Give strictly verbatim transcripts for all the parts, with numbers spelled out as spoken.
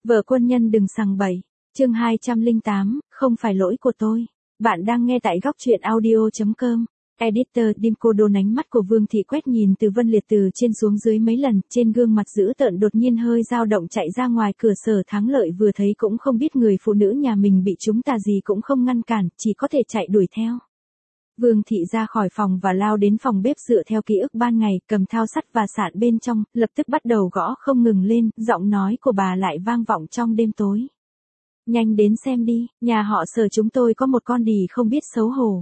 Vợ quân nhân đừng sằng bậy. Chương hai trăm lẻ tám, không phải lỗi của tôi. Bạn đang nghe tại góc truyện audio chấm com. Editor Dimco đồn ánh mắt của Vương Thị quét nhìn Từ Vân Liệt từ trên xuống dưới mấy lần, trên gương mặt dữ tợn đột nhiên hơi dao động chạy ra ngoài cửa. Sở Thắng Lợi vừa thấy cũng không biết người phụ nữ nhà mình bị trúng tà gì cũng không ngăn cản, chỉ có thể chạy đuổi theo. Vương Thị ra khỏi phòng và lao đến phòng bếp dựa theo ký ức ban ngày, cầm thao sắt và sạn bên trong, lập tức bắt đầu gõ không ngừng lên, giọng nói của bà lại vang vọng trong đêm tối. Nhanh đến xem đi, nhà họ Sở chúng tôi có một con đì không biết xấu hổ.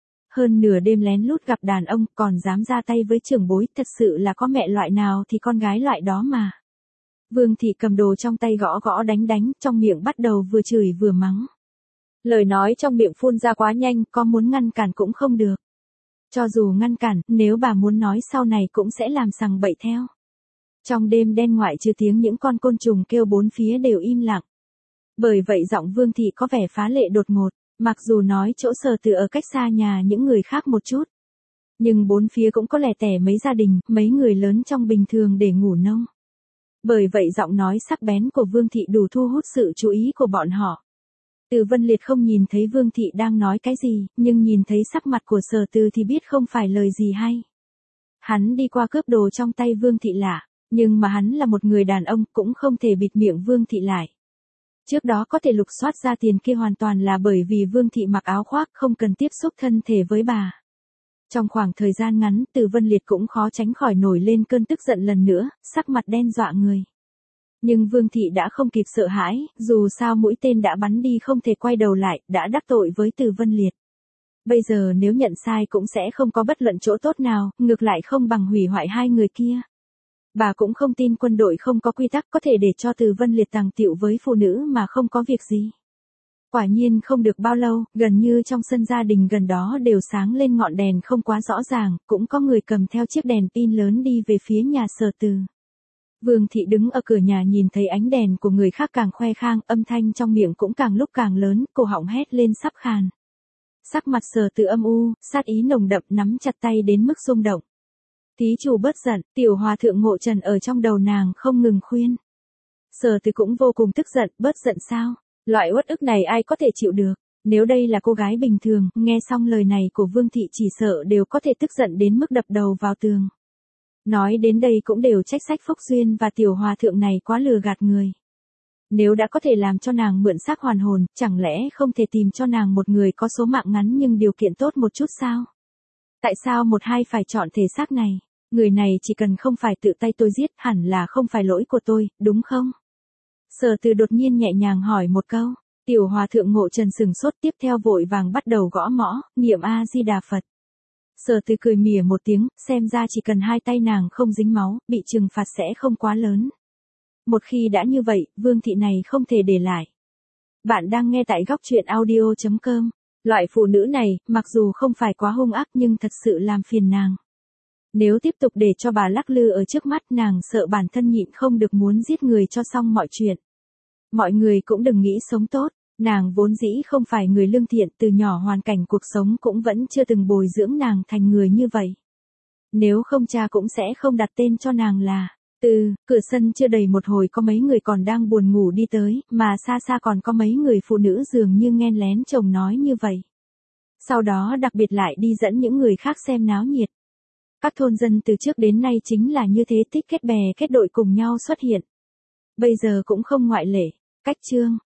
Hơn nửa đêm lén lút gặp đàn ông còn dám ra tay với trưởng bối, thật sự là có mẹ loại nào thì con gái loại đó mà. Vương Thị cầm đồ trong tay gõ gõ đánh đánh, trong miệng bắt đầu vừa chửi vừa mắng. Lời nói trong miệng phun ra quá nhanh, có muốn ngăn cản cũng không được. Cho dù ngăn cản, nếu bà muốn nói sau này cũng sẽ làm sằng bậy theo. Trong đêm đen ngoại trừ tiếng những con côn trùng kêu bốn phía đều im lặng. Bởi vậy giọng Vương Thị có vẻ phá lệ đột ngột, mặc dù nói chỗ Sở Từ ở cách xa nhà những người khác một chút. Nhưng bốn phía cũng có lẻ tẻ mấy gia đình, mấy người lớn trong bình thường để ngủ nông. Bởi vậy giọng nói sắc bén của Vương Thị đủ thu hút sự chú ý của bọn họ. Từ Vân Liệt không nhìn thấy Vương Thị đang nói cái gì, nhưng nhìn thấy sắc mặt của Sở Từ thì biết không phải lời gì hay. Hắn đi qua cướp đồ trong tay Vương Thị lạ, nhưng mà hắn là một người đàn ông cũng không thể bịt miệng Vương Thị lại. Trước đó có thể lục soát ra tiền kia hoàn toàn là bởi vì Vương Thị mặc áo khoác không cần tiếp xúc thân thể với bà. Trong khoảng thời gian ngắn, Từ Vân Liệt cũng khó tránh khỏi nổi lên cơn tức giận lần nữa, sắc mặt đen dọa người. Nhưng Vương Thị đã không kịp sợ hãi, dù sao mũi tên đã bắn đi không thể quay đầu lại, đã đắc tội với Từ Vân Liệt. Bây giờ nếu nhận sai cũng sẽ không có bất luận chỗ tốt nào, ngược lại không bằng hủy hoại hai người kia. Bà cũng không tin quân đội không có quy tắc có thể để cho Từ Vân Liệt tàng tiệu với phụ nữ mà không có việc gì. Quả nhiên không được bao lâu, gần như trong sân gia đình gần đó đều sáng lên ngọn đèn không quá rõ ràng, cũng có người cầm theo chiếc đèn pin lớn đi về phía nhà Sở Từ. Vương Thị đứng ở cửa nhà nhìn thấy ánh đèn của người khác càng khoe khang, âm thanh trong miệng cũng càng lúc càng lớn, cổ họng hét lên sắp khàn. Sắc mặt Sở Từ âm u, sát ý nồng đậm, nắm chặt tay đến mức rung động. Thí chủ bớt giận, tiểu hòa thượng Ngộ Trần ở trong đầu nàng không ngừng khuyên. Sở Từ cũng vô cùng tức giận, bớt giận sao? Loại uất ức này ai có thể chịu được? Nếu đây là cô gái bình thường, nghe xong lời này của Vương Thị chỉ sợ đều có thể tức giận đến mức đập đầu vào tường. Nói đến đây cũng đều trách sách Phúc Duyên và tiểu hòa thượng này quá lừa gạt người. Nếu đã có thể làm cho nàng mượn xác hoàn hồn, chẳng lẽ không thể tìm cho nàng một người có số mạng ngắn nhưng điều kiện tốt một chút sao? Tại sao một hai phải chọn thể xác này? Người này chỉ cần không phải tự tay tôi giết, hẳn là không phải lỗi của tôi, đúng không? Sở Từ đột nhiên nhẹ nhàng hỏi một câu. Tiểu hòa thượng Ngộ Trần sừng sốt, tiếp theo vội vàng bắt đầu gõ mõ, niệm A Di Đà Phật. Sở Từ cười mỉa một tiếng, xem ra chỉ cần hai tay nàng không dính máu, bị trừng phạt sẽ không quá lớn. Một khi đã như vậy, Vương Thị này không thể để lại. Bạn đang nghe tại góc truyện audio chấm com. Loại phụ nữ này, mặc dù không phải quá hung ác nhưng thật sự làm phiền nàng. Nếu tiếp tục để cho bà lắc lư ở trước mắt, nàng sợ bản thân nhịn không được muốn giết người cho xong mọi chuyện. Mọi người cũng đừng nghĩ sống tốt, nàng vốn dĩ không phải người lương thiện, từ nhỏ hoàn cảnh cuộc sống cũng vẫn chưa từng bồi dưỡng nàng thành người như vậy. Nếu không cha cũng sẽ không đặt tên cho nàng là Từ. Cửa sân chưa đầy một hồi có mấy người còn đang buồn ngủ đi tới, mà xa xa còn có mấy người phụ nữ dường như nghe lén chồng nói như vậy. Sau đó đặc biệt lại đi dẫn những người khác xem náo nhiệt. Các thôn dân từ trước đến nay chính là như thế, thích kết bè kết đội cùng nhau xuất hiện. Bây giờ cũng không ngoại lệ. Cách chương